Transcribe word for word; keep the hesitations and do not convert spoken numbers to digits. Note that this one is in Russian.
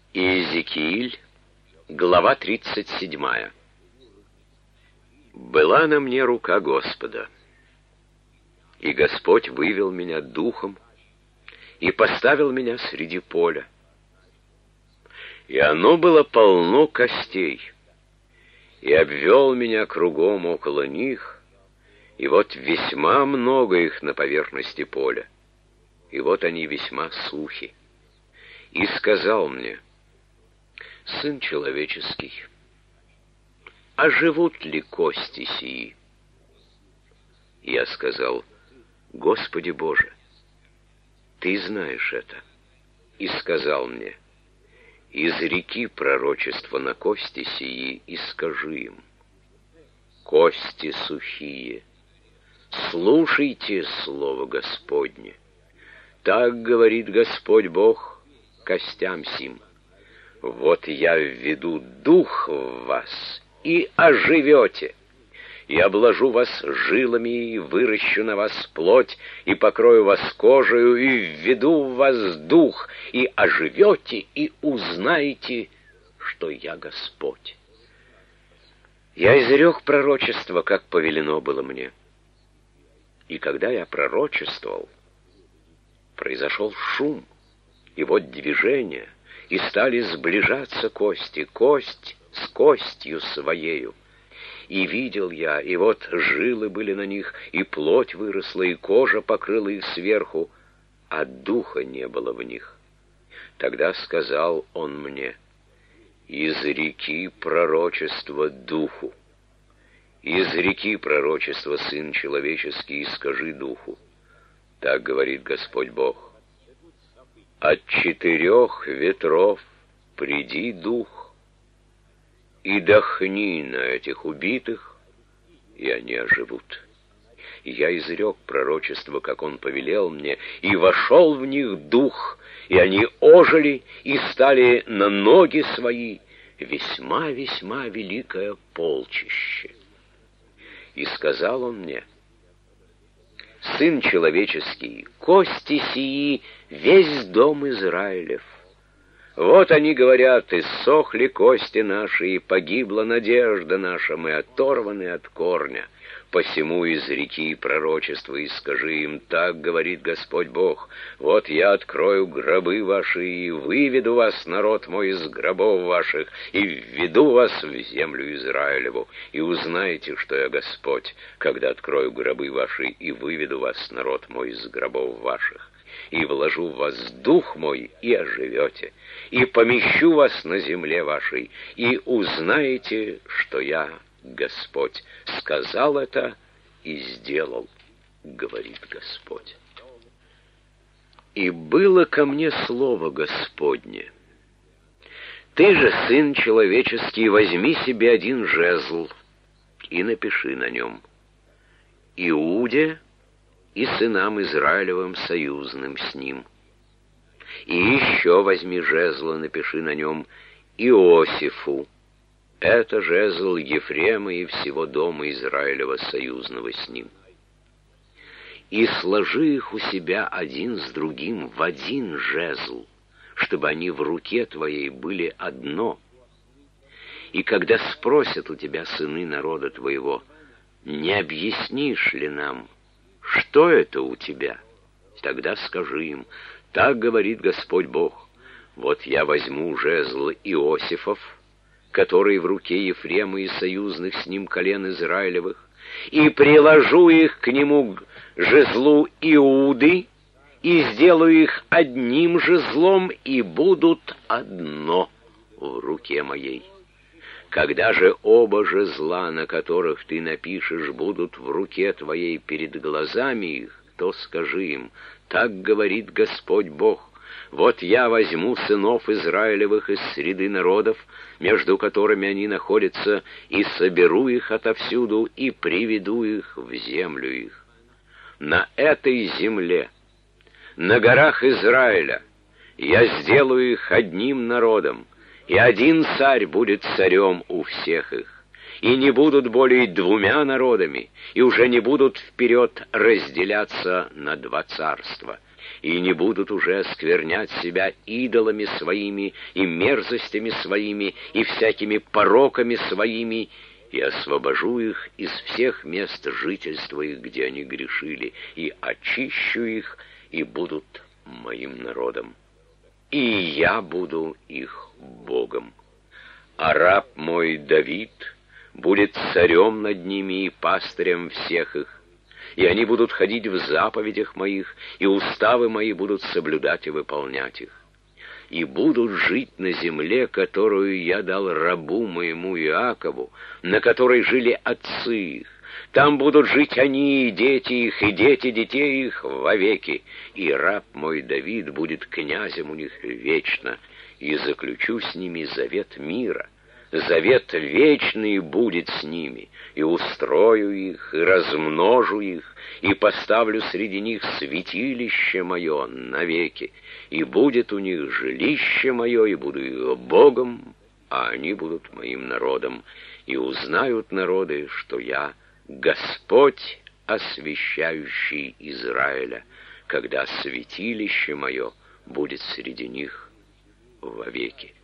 Иезекииль, глава тридцать седьмая. «Была на мне рука Господа, и Господь вывел меня духом и поставил меня среди поля. И оно было полно костей, и обвел меня кругом около них, и вот весьма много их на поверхности поля, и вот они весьма сухи. И сказал мне: сын человеческий, оживут ли кости сии? Я сказал: Господи Боже, Ты знаешь это. И сказал мне: изреки пророчество на кости сии и скажи им: кости сухие, слушайте слово Господне. Так говорит Господь Бог костям сим: вот я введу дух в вас, и оживете, и обложу вас жилами, и выращу на вас плоть, и покрою вас кожею, и введу в вас дух, и оживете, и узнаете, что я Господь. Я изрек пророчество, как повелено было мне. И когда я пророчествовал, произошел шум, и вот движение, и стали сближаться кости, кость с костью своею. И видел я, и вот жилы были на них, и плоть выросла, и кожа покрыла их сверху, а духа не было в них. Тогда сказал он мне: изреки пророчество духу, изреки пророчество, сын человеческий, и скажи духу: так говорит Господь Бог. От четырех ветров приди дух, и дохни на этих убитых, и они оживут. И я изрек пророчество, как он повелел мне, и вошел в них дух, и они ожили и стали на ноги свои, весьма-весьма великое полчище. И сказал он мне: сын человеческий, кости сии весь дом Израилев. Вот они говорят: иссохли кости наши, и погибла надежда наша, мы оторваны от корня. Посему изреки пророчества и скажи им: так говорит Господь Бог: вот я открою гробы ваши, и выведу вас, народ мой, из гробов ваших, и введу вас в землю Израилеву, и узнаете, что я Господь, когда открою гробы ваши, и выведу вас, народ мой, из гробов ваших, и вложу в вас дух мой, и оживете, и помещу вас на земле вашей, и узнаете, что я Господь. Сказал это и сделал, говорит Господь. И было ко мне слово Господне: ты же, сын человеческий, возьми себе один жезл и напиши на нем: Иуде и сынам Израилевым союзным с ним. И еще возьми жезл и напиши на нем: Иосифу. Это жезл Ефрема и всего дома Израилева союзного с ним. И сложи их у себя один с другим в один жезл, чтобы они в руке твоей были одно. И когда спросят у тебя сыны народа твоего: не объяснишь ли нам, что это у тебя? Тогда скажи им: так говорит Господь Бог: вот я возьму жезл Иосифов, который в руке Ефрема и союзных с ним колен Израилевых, и приложу их к нему жезлу Иуды, и сделаю их одним жезлом, и будут одно в руке моей. Когда же оба жезла, на которых ты напишешь, будут в руке твоей перед глазами их, то скажи им: так говорит Господь Бог: вот я возьму сынов Израилевых из среды народов, между которыми они находятся, и соберу их отовсюду, и приведу их в землю их. На этой земле, на горах Израиля, я сделаю их одним народом, и один царь будет царем у всех их. И не будут более двумя народами, и уже не будут вперед разделяться на два царства. и не будут уже осквернять себя идолами своими и мерзостями своими и всякими пороками своими, и освобожу их из всех мест жительства их, где они грешили, и очищу их, и будут моим народом. И я буду их Богом. А раб мой Давид будет царем над ними и пастырем всех их, и они будут ходить в заповедях моих, и уставы мои будут соблюдать и выполнять их. И будут жить на земле, которую я дал рабу моему Иакову, на которой жили отцы их. Там будут жить они, и дети их, и дети детей их вовеки. И раб мой Давид будет князем у них вечно, и заключу с ними завет мира. Завет вечный будет с ними, и устрою их, и размножу их, и поставлю среди них святилище мое навеки, и будет у них жилище мое, и буду их Богом, а они будут моим народом, и узнают народы, что я Господь, освящающий Израиля, когда святилище мое будет среди них вовеки.